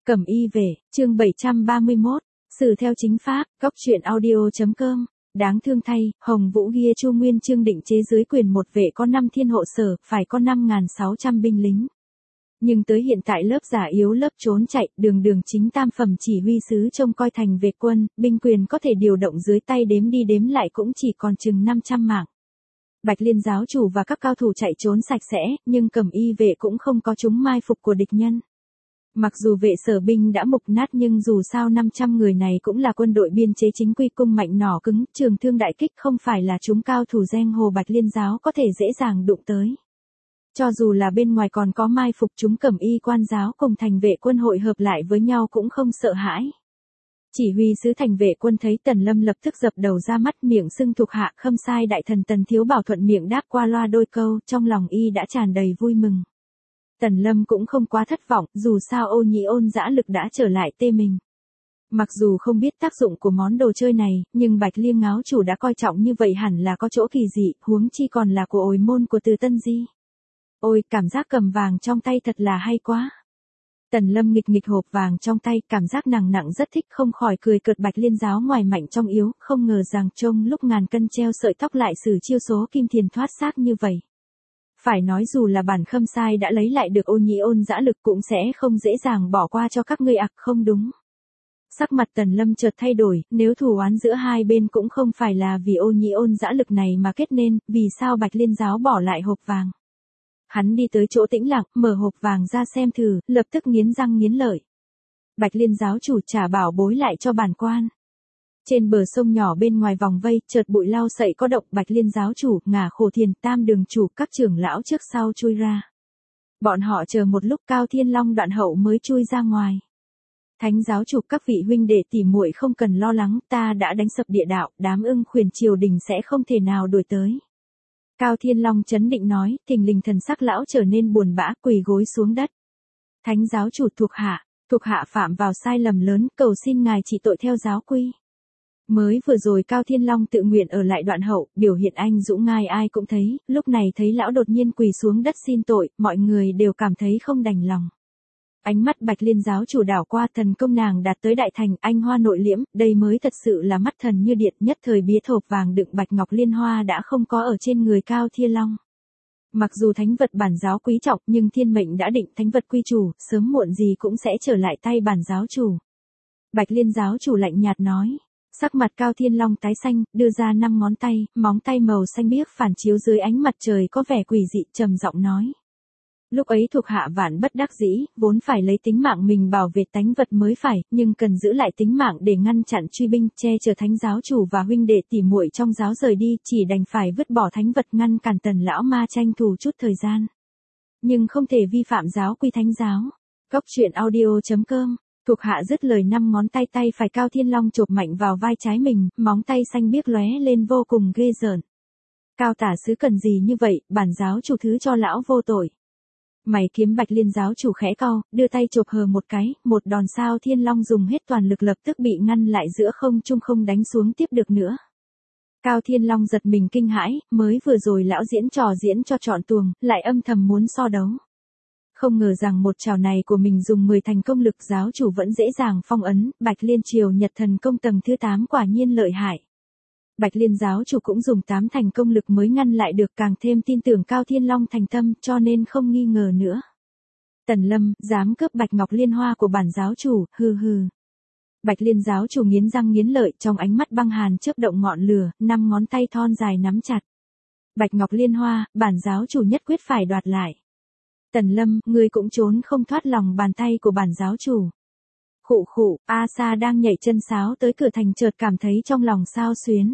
Cẩm y về, chương 731, xử theo chính pháp, góc truyện audio.com. Đáng thương thay, Hồng Vũ Ghia Chu Nguyên Chương định chế dưới quyền một vệ có 5 thiên hộ sở, phải có 5.600 binh lính. Nhưng tới hiện tại lớp giả yếu lớp trốn chạy, đường đường chính tam phẩm chỉ huy sứ trông coi thành vệ quân, binh quyền có thể điều động dưới tay đếm đi đếm lại cũng chỉ còn chừng 500 mạng. Bạch Liên giáo chủ và các cao thủ chạy trốn sạch sẽ, nhưng Cẩm y vệ cũng không có chúng mai phục của địch nhân. Mặc dù vệ sở binh đã mục nát nhưng dù sao 500 người này cũng là quân đội biên chế chính quy, cung mạnh nỏ cứng, trường thương đại kích, không phải là chúng cao thủ giang hồ Bạch Liên giáo có thể dễ dàng đụng tới. Cho dù là bên ngoài còn có mai phục, chúng Cẩm y quan giáo cùng thành vệ quân hội hợp lại với nhau cũng không sợ hãi. Chỉ huy sứ thành vệ quân thấy Tần Lâm lập tức dập đầu ra mắt, miệng xưng thuộc hạ Khâm Sai đại thần Tần Thiếu Bảo thuận miệng đáp qua loa đôi câu, trong lòng y đã tràn đầy vui mừng. Tần Lâm cũng không quá thất vọng, dù sao Ô Nhĩ Ôn dã lực đã trở lại tê mình. Mặc dù không biết tác dụng của món đồ chơi này, nhưng Bạch Liên ngáo chủ đã coi trọng như vậy hẳn là có chỗ kỳ dị, huống chi còn là của ồi môn của Từ Tân Di. Ôi, cảm giác cầm vàng trong tay thật là hay quá. Tần Lâm nghịch nghịch hộp vàng trong tay, cảm giác nặng nặng rất thích, không khỏi cười cợt Bạch Liên giáo ngoài mạnh trong yếu, không ngờ rằng trông lúc ngàn cân treo sợi tóc lại xử chiêu số kim thiền thoát xác như vậy. Phải nói dù là bản Khâm Sai đã lấy lại được Ô Nhĩ Ôn dã lực cũng sẽ không dễ dàng bỏ qua cho các ngươi ặc, không đúng. Sắc mặt Tần Lâm chợt thay đổi, nếu thù oán giữa hai bên cũng không phải là vì Ô Nhĩ Ôn dã lực này mà kết nên, vì sao Bạch Liên giáo bỏ lại hộp vàng? Hắn đi tới chỗ tĩnh lặng, mở hộp vàng ra xem thử, lập tức nghiến răng nghiến lợi. Bạch Liên giáo chủ trả bảo bối lại cho bản quan. Trên bờ sông nhỏ bên ngoài vòng vây, chợt bụi lau sậy có động, Bạch Liên giáo chủ, Ngả Khổ Thiền, Tam Đường chủ, các trưởng lão trước sau chui ra. Bọn họ chờ một lúc Cao Thiên Long Đoạn Hậu mới chui ra ngoài. Thánh giáo chủ, các vị huynh đệ tỉ muội không cần lo lắng, ta đã đánh sập địa đạo, đám ưng khuyển triều đình sẽ không thể nào đuổi tới. Cao Thiên Long chấn định nói, thình lình thần sắc lão trở nên buồn bã, quỳ gối xuống đất. Thánh giáo chủ, thuộc hạ phạm vào sai lầm lớn, cầu xin ngài trị tội theo giáo quy. Mới vừa rồi Cao Thiên Long tự nguyện ở lại Đoạn Hậu, biểu hiện anh dũng ngai ai cũng thấy, lúc này thấy lão đột nhiên quỳ xuống đất xin tội, mọi người đều cảm thấy không đành lòng. Ánh mắt Bạch Liên giáo chủ đảo qua, thần công nàng đạt tới đại thành, anh hoa nội liễm, đây mới thật sự là mắt thần như điện, nhất thời bía hộp vàng đựng bạch ngọc liên hoa đã không có ở trên người Cao Thiên Long. Mặc dù thánh vật bản giáo quý trọng, nhưng thiên mệnh đã định, thánh vật quy chủ, sớm muộn gì cũng sẽ trở lại tay bản giáo chủ. Bạch Liên giáo chủ lạnh nhạt nói. Sắc mặt Cao Thiên Long tái xanh, đưa ra 5 ngón tay, móng tay màu xanh biếc phản chiếu dưới ánh mặt trời có vẻ quỷ dị, trầm giọng nói. Lúc ấy thuộc hạ vạn bất đắc dĩ, vốn phải lấy tính mạng mình bảo vệ tánh vật mới phải, nhưng cần giữ lại tính mạng để ngăn chặn truy binh, che chở thánh giáo chủ và huynh đệ tỉ muội trong giáo rời đi, chỉ đành phải vứt bỏ thánh vật ngăn cản Tần lão ma tranh thủ chút thời gian. Nhưng không thể vi phạm giáo quy thánh giáo. Góc truyện audio.com. Thuộc hạ dứt lời, 5 ngón tay phải Cao Thiên Long chộp mạnh vào vai trái mình, móng tay xanh biếc lóe lên vô cùng ghê rợn. Cao tả sứ cần gì như vậy, bản giáo chủ thứ cho lão vô tội. Mày kiếm Bạch Liên giáo chủ khẽ cau, đưa tay chộp hờ một cái, một đòn sao Thiên Long dùng hết toàn lực lập tức bị ngăn lại giữa không trung, không đánh xuống tiếp được nữa. Cao Thiên Long giật mình kinh hãi, mới vừa rồi lão diễn trò diễn cho trọn tuồng, lại âm thầm muốn so đấu. Không ngờ rằng một trào này của mình dùng 10 thành công lực, giáo chủ vẫn dễ dàng phong ấn, Bạch Liên triều Nhật thần công tầng thứ 8 quả nhiên lợi hại. Bạch Liên giáo chủ cũng dùng 8 thành công lực mới ngăn lại được, càng thêm tin tưởng Cao Thiên Long thành tâm, cho nên không nghi ngờ nữa. Tần Lâm, dám cướp Bạch Ngọc Liên Hoa của bản giáo chủ, hừ hừ. Bạch Liên giáo chủ nghiến răng nghiến lợi, trong ánh mắt băng hàn chớp động ngọn lửa, 5 ngón tay thon dài nắm chặt. Bạch Ngọc Liên Hoa, bản giáo chủ nhất quyết phải đoạt lại. Tần Lâm, ngươi cũng trốn không thoát lòng bàn tay của bản giáo chủ. Khụ khụ, A Sa đang nhảy chân sáo tới cửa thành chợt cảm thấy trong lòng xao xuyến.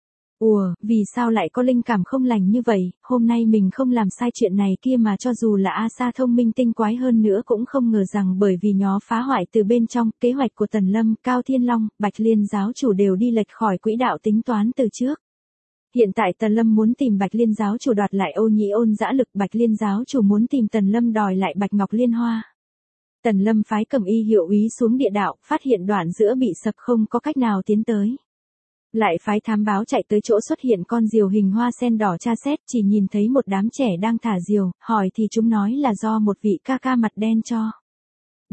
Vì sao lại có linh cảm không lành như vậy, hôm nay mình không làm sai chuyện này kia mà cho dù là A Sa thông minh tinh quái hơn nữa cũng không ngờ rằng bởi vì nhó phá hoại từ bên trong, kế hoạch của Tần Lâm, Cao Thiên Long, Bạch Liên giáo chủ đều đi lệch khỏi quỹ đạo tính toán từ trước. Hiện tại Tần Lâm muốn tìm Bạch Liên giáo chủ đoạt lại Ô Nhĩ Ôn dã lực, Bạch Liên giáo chủ muốn tìm Tần Lâm đòi lại Bạch Ngọc Liên Hoa. Tần Lâm phái Cẩm y hiệu úy xuống địa đạo, phát hiện đoạn giữa bị sập không có cách nào tiến tới. Lại phái thám báo chạy tới chỗ xuất hiện con diều hình hoa sen đỏ tra xét, chỉ nhìn thấy một đám trẻ đang thả diều, hỏi thì chúng nói là do một vị ca ca mặt đen cho.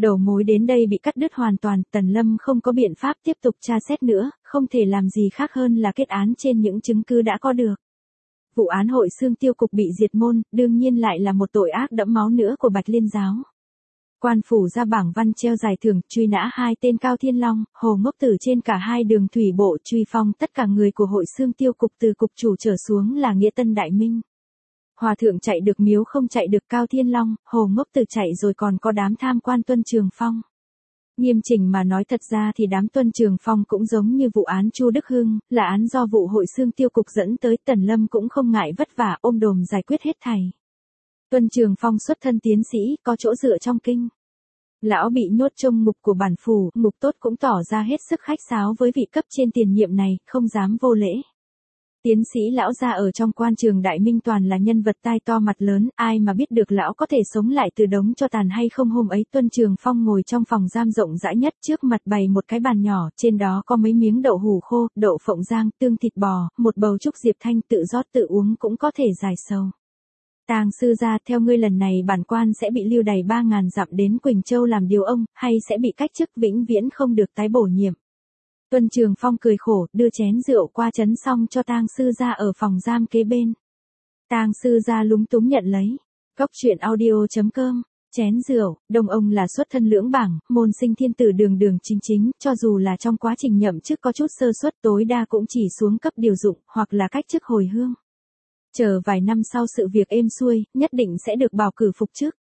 Đầu mối đến đây bị cắt đứt hoàn toàn, Tần Lâm không có biện pháp tiếp tục tra xét nữa, không thể làm gì khác hơn là kết án trên những chứng cứ đã có được. Vụ án Hội Xương Tiêu Cục bị diệt môn, đương nhiên lại là một tội ác đẫm máu nữa của Bạch Liên giáo. Quan phủ ra bảng văn treo giải thưởng, truy nã hai tên Cao Thiên Long, Hồ Ngốc Tử trên cả hai đường thủy bộ, truy phong tất cả người của Hội Xương Tiêu Cục từ cục chủ trở xuống là nghĩa tân đại minh. Hòa thượng chạy được miếu không chạy được Cao Thiên Long, Hồ Ngốc Tử chạy rồi còn có đám tham quan Tuân Trường Phong. Nghiêm chỉnh mà nói thật ra thì đám Tuân Trường Phong cũng giống như vụ án Chu Đức Hưng, là án do vụ Hội Xương Tiêu Cục dẫn tới, Tần Lâm cũng không ngại vất vả ôm đồm giải quyết hết thảy. Tuân Trường Phong xuất thân tiến sĩ, có chỗ dựa trong kinh. Lão bị nhốt trong ngục của bản phủ, ngục tốt cũng tỏ ra hết sức khách sáo với vị cấp trên tiền nhiệm này, không dám vô lễ. Tiến sĩ lão gia ở trong quan trường Đại Minh toàn là nhân vật tai to mặt lớn, ai mà biết được lão có thể sống lại từ đống cho tàn hay không. Hôm ấy Tuân Trường Phong ngồi trong phòng giam rộng rãi nhất, trước mặt bày một cái bàn nhỏ, trên đó có mấy miếng đậu hủ khô, đậu phộng rang, tương thịt bò, một bầu trúc diệp thanh, tự rót tự uống cũng có thể giải sầu. Tàng sư gia, theo ngươi lần này bản quan sẽ bị lưu đày 3.000 dặm đến Quỳnh Châu làm điều ông, hay sẽ bị cách chức vĩnh viễn không được tái bổ nhiệm. Tuân Trường Phong cười khổ, đưa chén rượu qua chấn xong cho tang sư gia ở phòng giam kế bên. Tang sư gia lúng túng nhận lấy. Cốc truyện audio.com. Chén rượu, đồng ông là xuất thân lưỡng bảng, môn sinh thiên tử đường đường chính chính, cho dù là trong quá trình nhậm chức có chút sơ suất tối đa cũng chỉ xuống cấp điều dụng, hoặc là cách chức hồi hương. Chờ vài năm sau sự việc êm xuôi, nhất định sẽ được bào cử phục chức.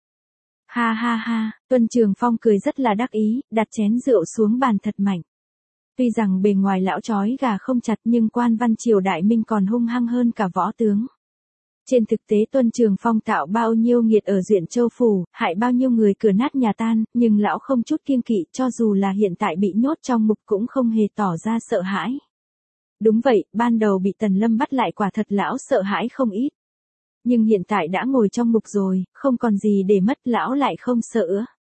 Ha ha ha, Tuân Trường Phong cười rất là đắc ý, đặt chén rượu xuống bàn thật mạnh. Tuy rằng bề ngoài lão chói gà không chặt nhưng quan văn triều Đại Minh còn hung hăng hơn cả võ tướng. Trên thực tế Tuân Trường Phong tạo bao nhiêu nghiệt ở Duyện Châu Phủ, hại bao nhiêu người cửa nát nhà tan, nhưng lão không chút kiêng kỵ, cho dù là hiện tại bị nhốt trong ngục cũng không hề tỏ ra sợ hãi. Đúng vậy, ban đầu bị Tần Lâm bắt lại quả thật lão sợ hãi không ít. Nhưng hiện tại đã ngồi trong ngục rồi, không còn gì để mất, lão lại không sợ.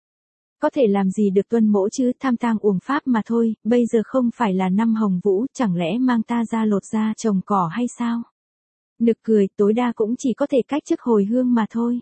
Có thể làm gì được Tuân mỗ chứ, tham tang uổng pháp mà thôi, bây giờ không phải là năm Hồng Vũ, chẳng lẽ mang ta ra lột da trồng cỏ hay sao? Nực cười, tối đa cũng chỉ có thể cách chức hồi hương mà thôi.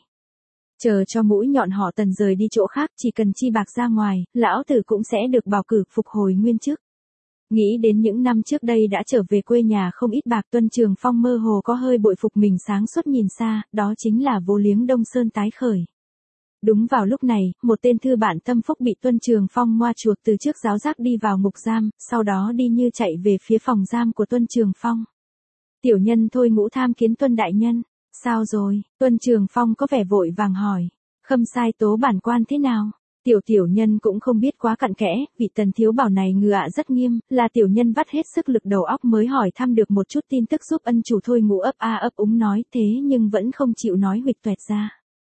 Chờ cho mũi nhọn họ Tần rời đi chỗ khác, chỉ cần chi bạc ra ngoài, lão tử cũng sẽ được bào cử phục hồi nguyên chức. Nghĩ đến những năm trước đây đã trở về quê nhà không ít bạc, Tuân Trường Phong mơ hồ có hơi bội phục mình sáng suốt nhìn xa, đó chính là Vô Liếng Đông Sơn tái khởi. Đúng vào lúc này, một tên thư bản tâm phúc bị Tuân Trường Phong ngoa chuộc từ trước giáo giác đi vào ngục giam, sau đó đi như chạy về phía phòng giam của Tuân Trường Phong. Tiểu nhân Thôi Ngũ tham kiến Tuân đại nhân. Sao rồi? Tuân Trường Phong có vẻ vội vàng hỏi. Khâm sai tố bản quan thế nào? Tiểu nhân cũng không biết quá cặn kẽ, vị Tần thiếu bảo này ngựa rất nghiêm, là tiểu nhân vắt hết sức lực đầu óc mới hỏi thăm được một chút tin tức giúp ân chủ. Thôi Ngũ ấp a ấp úng nói thế nhưng vẫn không chịu nói huỵch toẹt ra.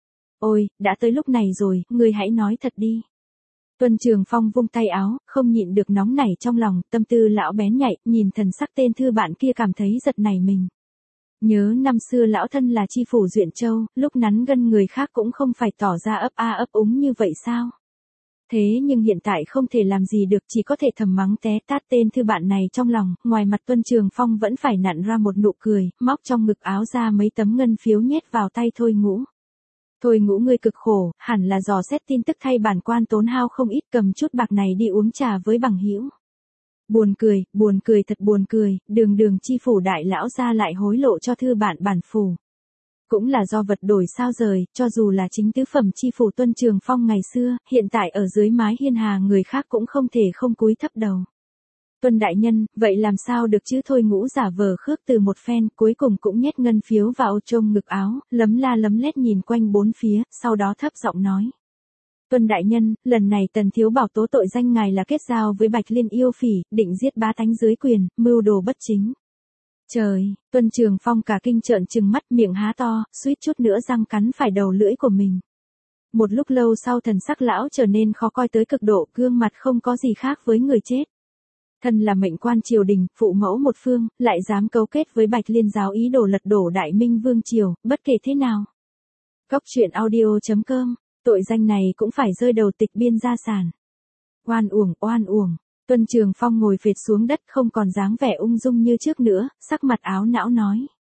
Ôi, đã tới lúc này rồi, ngươi hãy nói thật đi. Tuân Trường Phong vung tay áo, không nhịn được nóng nảy trong lòng, tâm tư lão bén nhạy, nhìn thần sắc tên thư bạn kia cảm thấy giật nảy mình. Nhớ năm xưa lão thân là chi phủ Duyện Châu, lúc nắn gân người khác cũng không phải tỏ ra ấp a ấp úng như vậy sao? Thế nhưng hiện tại không thể làm gì được, chỉ có thể thầm mắng té tát tên thư bạn này trong lòng, ngoài mặt Tuân Trường Phong vẫn phải nặn ra một nụ cười, móc trong ngực áo ra mấy tấm ngân phiếu nhét vào tay Thôi Ngũ. Thôi Ngũ ngươi cực khổ, hẳn là dò xét tin tức thay bản quan tốn hao không ít, cầm chút bạc này đi uống trà với bằng hữu. Buồn cười thật buồn cười, đường chi phủ đại lão ra lại hối lộ cho thư bạn bản phủ. Cũng là do vật đổi sao rời, cho dù là chính tứ phẩm chi phủ Tuân Trường Phong ngày xưa, hiện tại ở dưới mái hiên hà người khác cũng không thể không cúi thấp đầu. Tuân đại nhân, vậy làm sao được chứ? Thôi Ngũ giả vờ khước từ một phen, cuối cùng cũng nhét ngân phiếu vào trong ngực áo, lấm la lấm lét nhìn quanh bốn phía, sau đó thấp giọng nói. Tuân đại nhân, lần này Tần thiếu bảo tố tội danh ngài là kết giao với Bạch Liên yêu phỉ, định giết bá tánh dưới quyền, mưu đồ bất chính. Trời, Tuân Trường Phong cả kinh trợn trừng mắt, miệng há to, suýt chút nữa răng cắn phải đầu lưỡi của mình. Một lúc lâu sau thần sắc lão trở nên khó coi tới cực độ, gương mặt không có gì khác với người chết. Thân là mệnh quan triều đình, phụ mẫu một phương, lại dám cấu kết với Bạch Liên giáo ý đồ lật đổ Đại Minh vương triều, bất kể thế nào. Cốc truyện audio.com, tội danh này cũng phải rơi đầu tịch biên gia sản. Oan uổng. Tuân Trường Phong ngồi phệt xuống đất không còn dáng vẻ ung dung như trước nữa, sắc mặt áo não nói.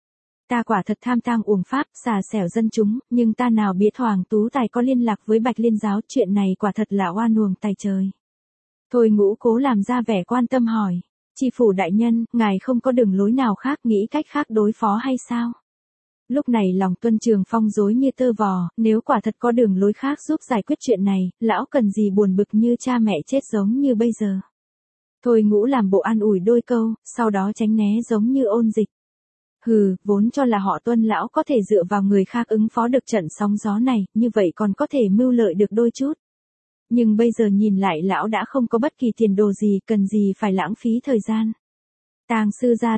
Ta quả thật tham tang uổng pháp, xà xẻo dân chúng, nhưng ta nào biết Hoàng Tú Tài có liên lạc với Bạch Liên giáo, chuyện này quả thật là oan uổng tài trời. Thôi Ngũ cố làm ra vẻ quan tâm hỏi, tri phủ đại nhân, ngài không có đường lối nào khác, nghĩ cách khác đối phó hay sao? Lúc này lòng Tuân Trường Phong rối như tơ vò, nếu quả thật có đường lối khác giúp giải quyết chuyện này, lão cần gì buồn bực như cha mẹ chết giống như bây giờ. Thôi Ngũ làm bộ an ủi đôi câu, sau đó tránh né giống như ôn dịch. Hừ, vốn cho là họ Tuân lão có thể dựa vào người khác ứng phó được trận sóng gió này, như vậy còn có thể mưu lợi được đôi chút. Nhưng bây giờ nhìn lại lão đã không có bất kỳ tiền đồ gì, cần gì phải lãng phí thời gian. Tang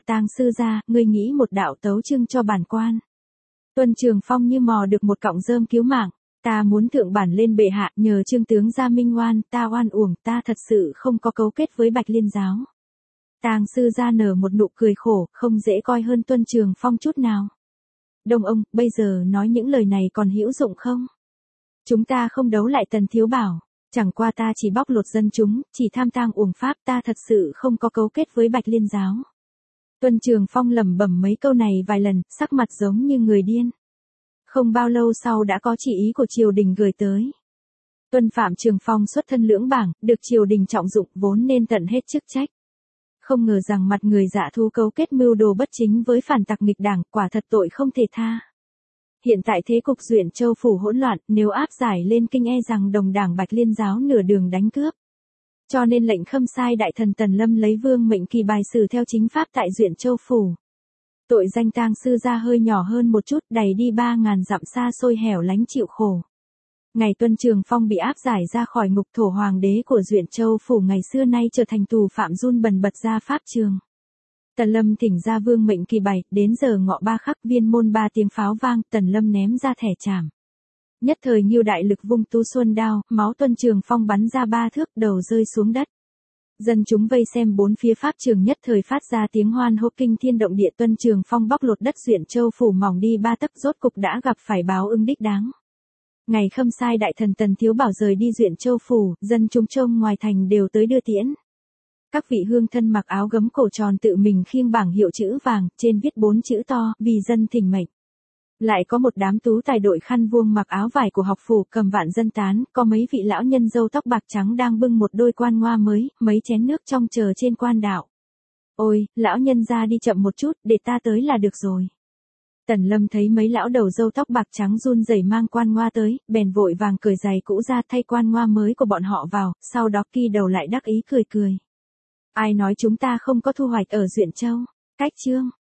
sư gia, ngươi nghĩ một đạo tấu chương cho bản quan. Tuân Trường Phong như mò được một cọng rơm cứu mạng, ta muốn thượng bản lên bệ hạ, nhờ Trương tướng gia minh oan, ta oan uổng, ta thật sự không có cấu kết với Bạch Liên giáo. Tang sư gia nở một nụ cười khổ, không dễ coi hơn Tuân Trường Phong chút nào. Đông ông, bây giờ nói những lời này còn hữu dụng không? Chúng ta không đấu lại Tần thiếu bảo, chẳng qua ta chỉ bóc lột dân chúng, chỉ tham tang uổng pháp, ta thật sự không có cấu kết với Bạch Liên giáo. Tuân Trường Phong lẩm bẩm mấy câu này vài lần, sắc mặt giống như người điên. Không bao lâu sau đã có chỉ ý của triều đình gửi tới. Tuân Phạm Trường Phong xuất thân lưỡng bảng, được triều đình trọng dụng, vốn nên tận hết chức trách. Không ngờ rằng mặt người dạ thú cấu kết mưu đồ bất chính với phản tặc nghịch đảng, quả thật tội không thể tha. Hiện tại thế cục Duyện Châu phủ hỗn loạn, nếu áp giải lên kinh e rằng đồng đảng Bạch Liên giáo nửa đường đánh cướp. Cho nên lệnh khâm sai đại thần Tần Lâm lấy vương mệnh kỳ bài xử theo chính pháp tại Duyện Châu phủ. Tội danh tang sư gia hơi nhỏ hơn một chút, đày đi 3.000 dặm xa xôi hẻo lánh chịu khổ. Ngày Tuân Trường Phong bị áp giải ra khỏi ngục, thổ hoàng đế của Duyện Châu phủ ngày xưa nay trở thành tù phạm run bần bật ra pháp trường. Tần Lâm thỉnh ra vương mệnh kỳ bài, đến giờ ngọ 3 khắc, viên môn 3 tiếng pháo vang, Tần Lâm ném ra thẻ trảm. Nhất thời Ngưu đại lực vung tu xuân đao, máu Tuân Trường Phong bắn ra 3 thước, đầu rơi xuống đất. Dân chúng vây xem bốn phía pháp trường nhất thời phát ra tiếng hoan hô kinh thiên động địa. Tuân Trường Phong bóc lột đất Duyện Châu phủ mỏng đi 3 tấc, rốt cục đã gặp phải báo ứng đích đáng. Ngày khâm sai đại thần Tần Thiếu Bảo rời đi Duyện Châu phủ, dân chúng trông ngoài thành đều tới đưa tiễn. Các vị hương thân mặc áo gấm cổ tròn tự mình khiêng bảng hiệu chữ vàng, trên viết 4 chữ to, vì dân thỉnh mệnh. Lại có một đám tú tài đội khăn vuông mặc áo vải của học phủ, cầm vạn dân tán, có mấy vị lão nhân râu tóc bạc trắng đang bưng một đôi quan ngoa mới, mấy chén nước trong chờ trên quan đạo. Ôi, lão nhân ra đi chậm một chút, để ta tới là được rồi. Tần Lâm thấy mấy lão đầu râu tóc bạc trắng run rẩy mang quan ngoa tới, bèn vội vàng cởi giày cũ ra thay quan ngoa mới của bọn họ vào, sau đó ki đầu lại đắc ý cười cười. Ai nói chúng ta không có thu hoạch ở Duyện Châu? Cách chương